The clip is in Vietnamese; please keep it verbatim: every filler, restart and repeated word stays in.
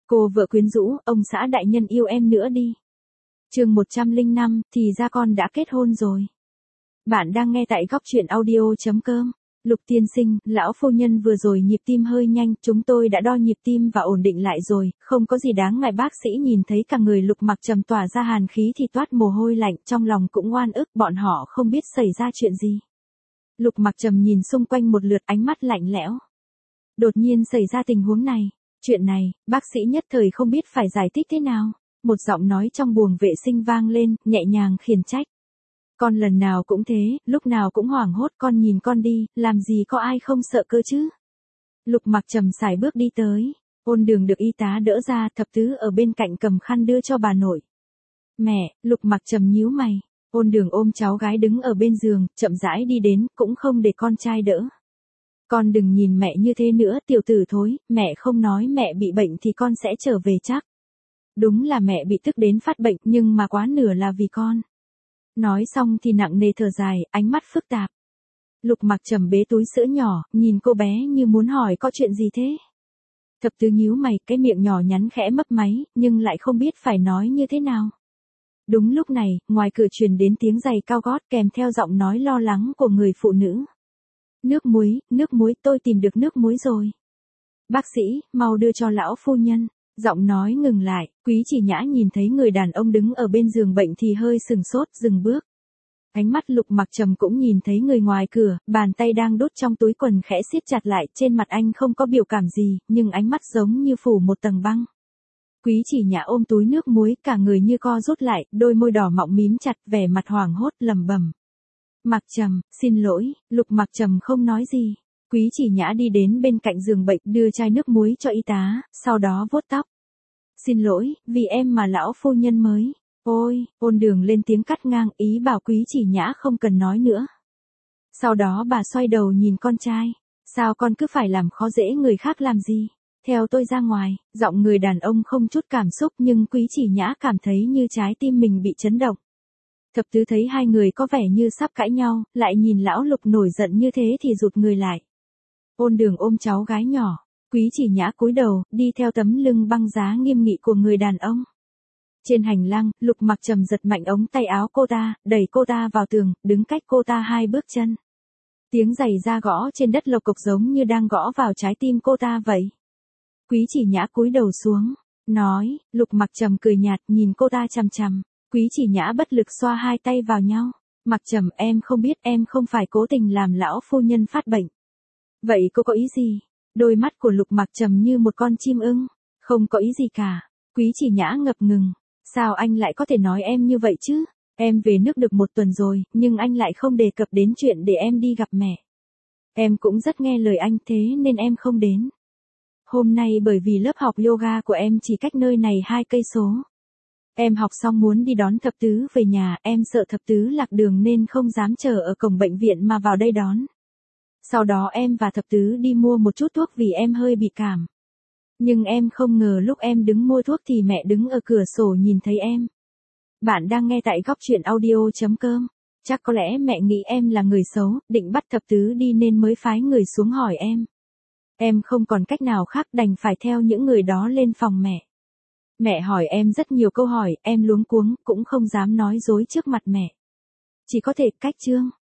Cô vợ quyến rũ, ông xã đại nhân yêu em nữa đi. Chương một trăm lẻ năm, thì ra con đã kết hôn rồi. Bạn đang nghe tại góc truyện audio chấm com. Lục tiên sinh, lão phu nhân vừa rồi nhịp tim hơi nhanh, chúng tôi đã đo nhịp tim và ổn định lại rồi, không có gì đáng ngại. Bác sĩ nhìn thấy cả người Lục Mặc Trầm tỏa ra hàn khí thì toát mồ hôi lạnh, trong lòng cũng oan ức, bọn họ không biết xảy ra chuyện gì. Lục Mặc Trầm nhìn xung quanh một lượt, ánh mắt lạnh lẽo. Đột nhiên xảy ra tình huống này, chuyện này, bác sĩ nhất thời không biết phải giải thích thế nào. Một giọng nói trong buồng vệ sinh vang lên, nhẹ nhàng khiển trách. Con lần nào cũng thế, lúc nào cũng hoảng hốt, con nhìn con đi, làm gì có ai không sợ cơ chứ. Lục Mặc Trầm sải bước đi tới, Ôn Đường được y tá đỡ ra, Thập Tứ ở bên cạnh cầm khăn đưa cho bà nội. Mẹ, Lục Mặc Trầm nhíu mày, Ôn Đường ôm cháu gái đứng ở bên giường, chậm rãi đi đến, cũng không để con trai đỡ. Con đừng nhìn mẹ như thế nữa, tiểu tử thối, mẹ không nói mẹ bị bệnh thì con sẽ trở về chắc. Đúng là mẹ bị tức đến phát bệnh, nhưng mà quá nửa là vì con. Nói xong thì nặng nề thở dài, ánh mắt phức tạp. Lục Mặc Trầm bế túi sữa nhỏ, nhìn cô bé như muốn hỏi có chuyện gì thế. Thập Tứ nhíu mày, cái miệng nhỏ nhắn khẽ mấp máy, nhưng lại không biết phải nói như thế nào. Đúng lúc này, ngoài cửa truyền đến tiếng giày cao gót kèm theo giọng nói lo lắng của người phụ nữ. Nước muối, nước muối, tôi tìm được nước muối rồi. Bác sĩ, mau đưa cho lão phu nhân. Giọng nói ngừng lại, Quý Chỉ Nhã nhìn thấy người đàn ông đứng ở bên giường bệnh thì hơi sừng sốt, dừng bước. Ánh mắt Lục Mặc Trầm cũng nhìn thấy người ngoài cửa, bàn tay đang đút trong túi quần khẽ siết chặt lại, trên mặt anh không có biểu cảm gì, nhưng ánh mắt giống như phủ một tầng băng. Quý Chỉ Nhã ôm túi nước muối, cả người như co rút lại, đôi môi đỏ mọng mím chặt, vẻ mặt hoảng hốt lẩm bẩm. Mặc Trầm, xin lỗi. Lục Mặc Trầm không nói gì. Quý Chỉ Nhã đi đến bên cạnh giường bệnh, đưa chai nước muối cho y tá, sau đó vuốt tóc. Xin lỗi, vì em mà lão phu nhân mới. Ôi, Ôn Đường lên tiếng cắt ngang, ý bảo Quý Chỉ Nhã không cần nói nữa. Sau đó bà xoay đầu nhìn con trai. Sao con cứ phải làm khó dễ người khác làm gì? Theo tôi ra ngoài. Giọng người đàn ông không chút cảm xúc, nhưng Quý Chỉ Nhã cảm thấy như trái tim mình bị chấn động. Thập Tứ thấy hai người có vẻ như sắp cãi nhau, lại nhìn lão Lục nổi giận như thế thì rụt người lại. Ôn Đường ôm cháu gái nhỏ, Quý Chỉ Nhã cúi đầu, đi theo tấm lưng băng giá nghiêm nghị của người đàn ông. Trên hành lang, Lục Mặc Trầm giật mạnh ống tay áo cô ta, đẩy cô ta vào tường, đứng cách cô ta hai bước chân. Tiếng giày da gõ trên đất lộc cộc giống như đang gõ vào trái tim cô ta vậy. Quý Chỉ Nhã cúi đầu xuống, nói. Lục Mặc Trầm cười nhạt nhìn cô ta chằm chằm. Quý Chỉ Nhã bất lực xoa hai tay vào nhau. Mặc Trầm, em không biết, em không phải cố tình làm lão phu nhân phát bệnh. Vậy cô có ý gì? Đôi mắt của Lục Mặc Trầm như một con chim ưng. Không có ý gì cả. Quý Chỉ Nhã ngập ngừng. Sao anh lại có thể nói em như vậy chứ? Em về nước được một tuần rồi, nhưng anh lại không đề cập đến chuyện để em đi gặp mẹ. Em cũng rất nghe lời anh, thế nên em không đến. Hôm nay bởi vì lớp học yoga của em chỉ cách nơi này hai cây số. Em học xong muốn đi đón Thập Tứ về nhà, em sợ Thập Tứ lạc đường nên không dám chờ ở cổng bệnh viện mà vào đây đón. Sau đó em và Thập Tứ đi mua một chút thuốc vì em hơi bị cảm. Nhưng em không ngờ lúc em đứng mua thuốc thì mẹ đứng ở cửa sổ nhìn thấy em. Bạn đang nghe tại góc truyện audio chấm com. Chắc có lẽ mẹ nghĩ em là người xấu, định bắt Thập Tứ đi nên mới phái người xuống hỏi em. Em không còn cách nào khác, đành phải theo những người đó lên phòng mẹ. Mẹ hỏi em rất nhiều câu hỏi, em luống cuống, cũng không dám nói dối trước mặt mẹ. Chỉ có thể cách trương.